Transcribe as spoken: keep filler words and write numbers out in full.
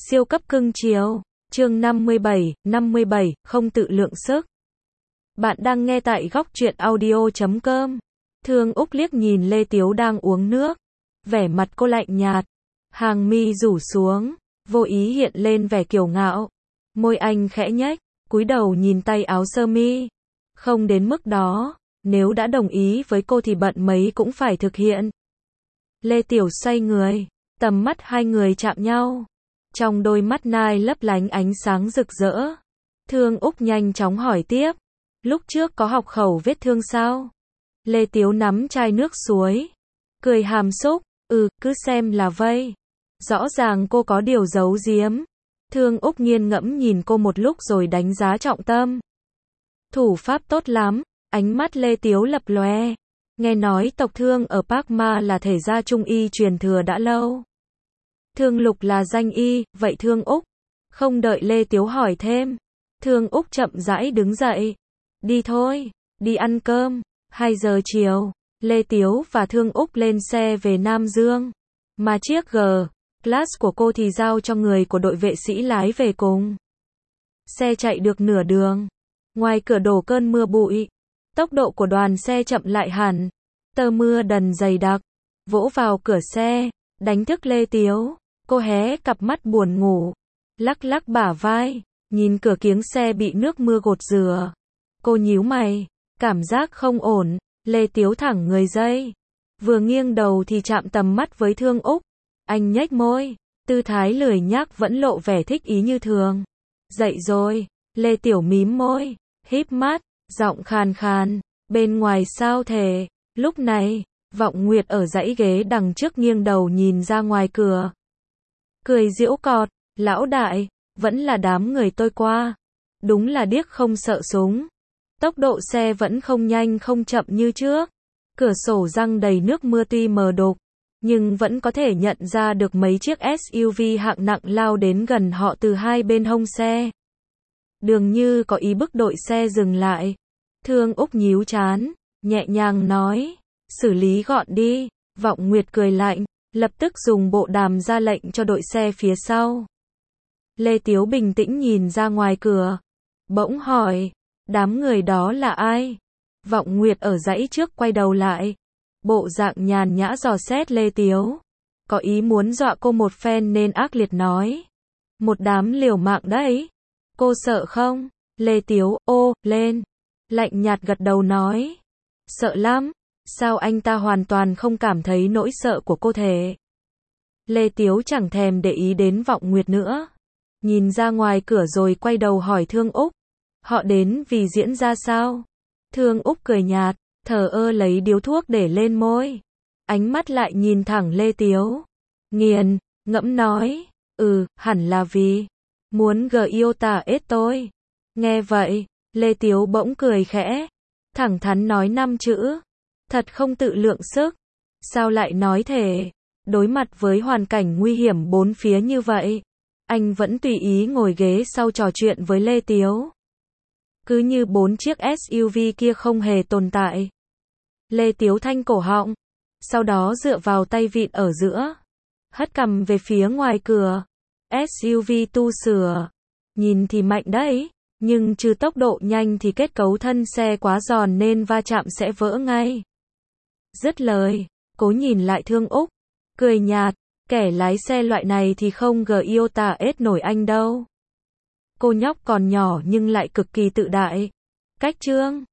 Siêu cấp cưng chiều. Chương năm mươi bảy, năm mươi bảy, không tự lượng sức. Bạn đang nghe tại góc truyện audio chấm com. Thương Úc liếc nhìn Lê Tiếu đang uống nước. Vẻ mặt cô lạnh nhạt. Hàng mi rủ xuống. Vô ý hiện lên vẻ kiêu ngạo. Môi anh khẽ nhếch. Cúi đầu nhìn tay áo sơ mi. Không đến mức đó. Nếu đã đồng ý với cô thì bận mấy cũng phải thực hiện. Lê Tiểu xoay người. Tầm mắt hai người chạm nhau. Trong đôi mắt Nai lấp lánh ánh sáng rực rỡ. Thương Úc nhanh chóng hỏi tiếp. Lúc trước có học khẩu vết thương sao? Lê Tiếu nắm chai nước suối. Cười hàm xúc. Ừ, cứ xem là vây. Rõ ràng cô có điều giấu giếm. Thương Úc nghiền ngẫm nhìn cô một lúc rồi đánh giá trọng tâm. Thủ pháp tốt lắm. Ánh mắt Lê Tiếu lập lòe. Nghe nói tộc Thương ở Park Ma là thể gia trung y truyền thừa đã lâu. Thương Lục là danh y, vậy Thương Úc? Không đợi Lê Tiếu hỏi thêm. Thương Úc chậm rãi đứng dậy. Đi thôi, đi ăn cơm. hai giờ chiều, Lê Tiếu và Thương Úc lên xe về Nam Dương. Mà chiếc G-Class của cô thì giao cho người của đội vệ sĩ lái về cùng. Xe chạy được nửa đường. Ngoài cửa đổ cơn mưa bụi. Tốc độ của đoàn xe chậm lại hẳn. Tơ mưa đần dày đặc. Vỗ vào cửa xe, đánh thức Lê Tiếu. Cô hé cặp mắt buồn ngủ. Lắc lắc bả vai. Nhìn cửa kiếng xe bị nước mưa gột rửa. Cô nhíu mày. Cảm giác không ổn. Lê Tiếu thẳng người dây. Vừa nghiêng đầu thì chạm tầm mắt với Thương Úc. Anh nhếch môi. Tư thái lười nhác vẫn lộ vẻ thích ý như thường. Dậy rồi. Lê Tiểu mím môi. Híp mắt. Giọng khàn khàn. Bên ngoài sao thế? Lúc này, Vọng Nguyệt ở dãy ghế đằng trước nghiêng đầu nhìn ra ngoài cửa. Cười giễu cọt. Lão đại, vẫn là đám người tôi qua. Đúng là điếc không sợ súng. Tốc độ xe vẫn không nhanh không chậm như trước. Cửa sổ răng đầy nước mưa tuy mờ đục, nhưng vẫn có thể nhận ra được mấy chiếc ét u vê hạng nặng lao đến gần họ từ hai bên hông xe. Dường như có ý bức đội xe dừng lại. Thương Úc nhíu trán, nhẹ nhàng nói, xử lý gọn đi. Vọng Nguyệt cười lạnh, lập tức dùng bộ đàm ra lệnh cho đội xe phía sau. Lê Tiếu bình tĩnh nhìn ra ngoài cửa. Bỗng hỏi, đám người đó là ai? Vọng Nguyệt ở dãy trước quay đầu lại. Bộ dạng nhàn nhã dò xét Lê Tiếu. Có ý muốn dọa cô một phen nên ác liệt nói. Một đám liều mạng đấy. Cô sợ không? Lê Tiếu, ô, lên. Lạnh nhạt gật đầu nói. Sợ lắm. Sao anh ta hoàn toàn không cảm thấy nỗi sợ của cô thế? Lê Tiếu chẳng thèm để ý đến Vọng Nguyệt nữa. Nhìn ra ngoài cửa rồi quay đầu hỏi Thương Úc. Họ đến vì diễn ra sao? Thương Úc cười nhạt, thờ ơ lấy điếu thuốc để lên môi. Ánh mắt lại nhìn thẳng Lê Tiếu. Nghiền, ngẫm nói. Ừ, hẳn là vì muốn gờ yêu tả ết tôi. Nghe vậy, Lê Tiếu bỗng cười khẽ. Thẳng thắn nói năm chữ. Thật không tự lượng sức. Sao lại nói thế? Đối mặt với hoàn cảnh nguy hiểm bốn phía như vậy, anh vẫn tùy ý ngồi ghế sau trò chuyện với Lê Tiếu. Cứ như bốn chiếc ét u vê kia không hề tồn tại. Lê Tiếu thanh cổ họng. Sau đó dựa vào tay vịn ở giữa. Hất cằm về phía ngoài cửa. ét u vê tu sửa. Nhìn thì mạnh đấy. Nhưng trừ tốc độ nhanh thì kết cấu thân xe quá giòn nên va chạm sẽ vỡ ngay. Dứt lời, cố nhìn lại Thương Úc. Cười nhạt. Kẻ lái xe loại này thì không gờ yêu tả ết nổi anh đâu. Cô nhóc còn nhỏ nhưng lại cực kỳ tự đại. Cách trương.